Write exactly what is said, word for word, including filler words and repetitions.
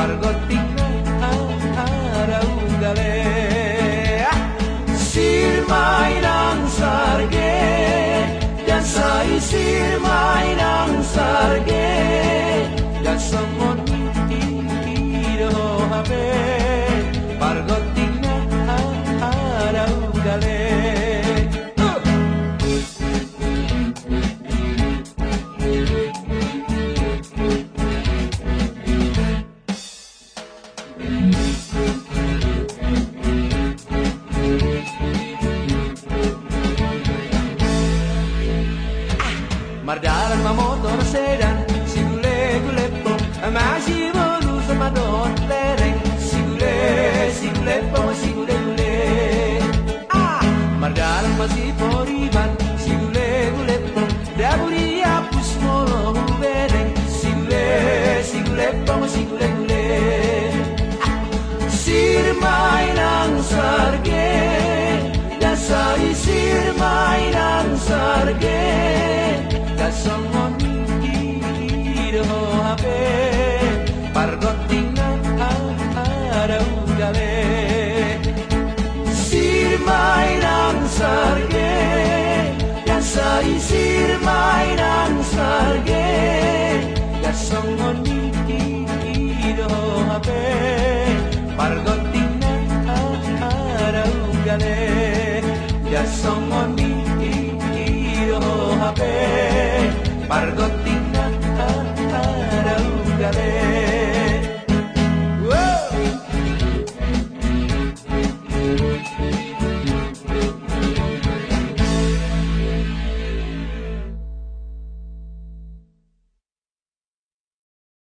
pargotina araugale sirmai nang sarge dan sai sirmai nang sarge dan somoni iro habe pargotina araugale Mardalan ma motor sedan sigule gulepo amasi bolu sama don lereng sigule sigulepo sigule gule ah Mardalan masih poriban sigule gulepo daburi apus molo bereng sigule sigulepo sigule gule ah sirmai nang sarge dasai sirmai nang sarge Somoni iro habe pargotina araugale sirmai nang sarge yang sai sirmai nang sarge ya somoni iro habe pargotina araugale ya somoni iro habe Margot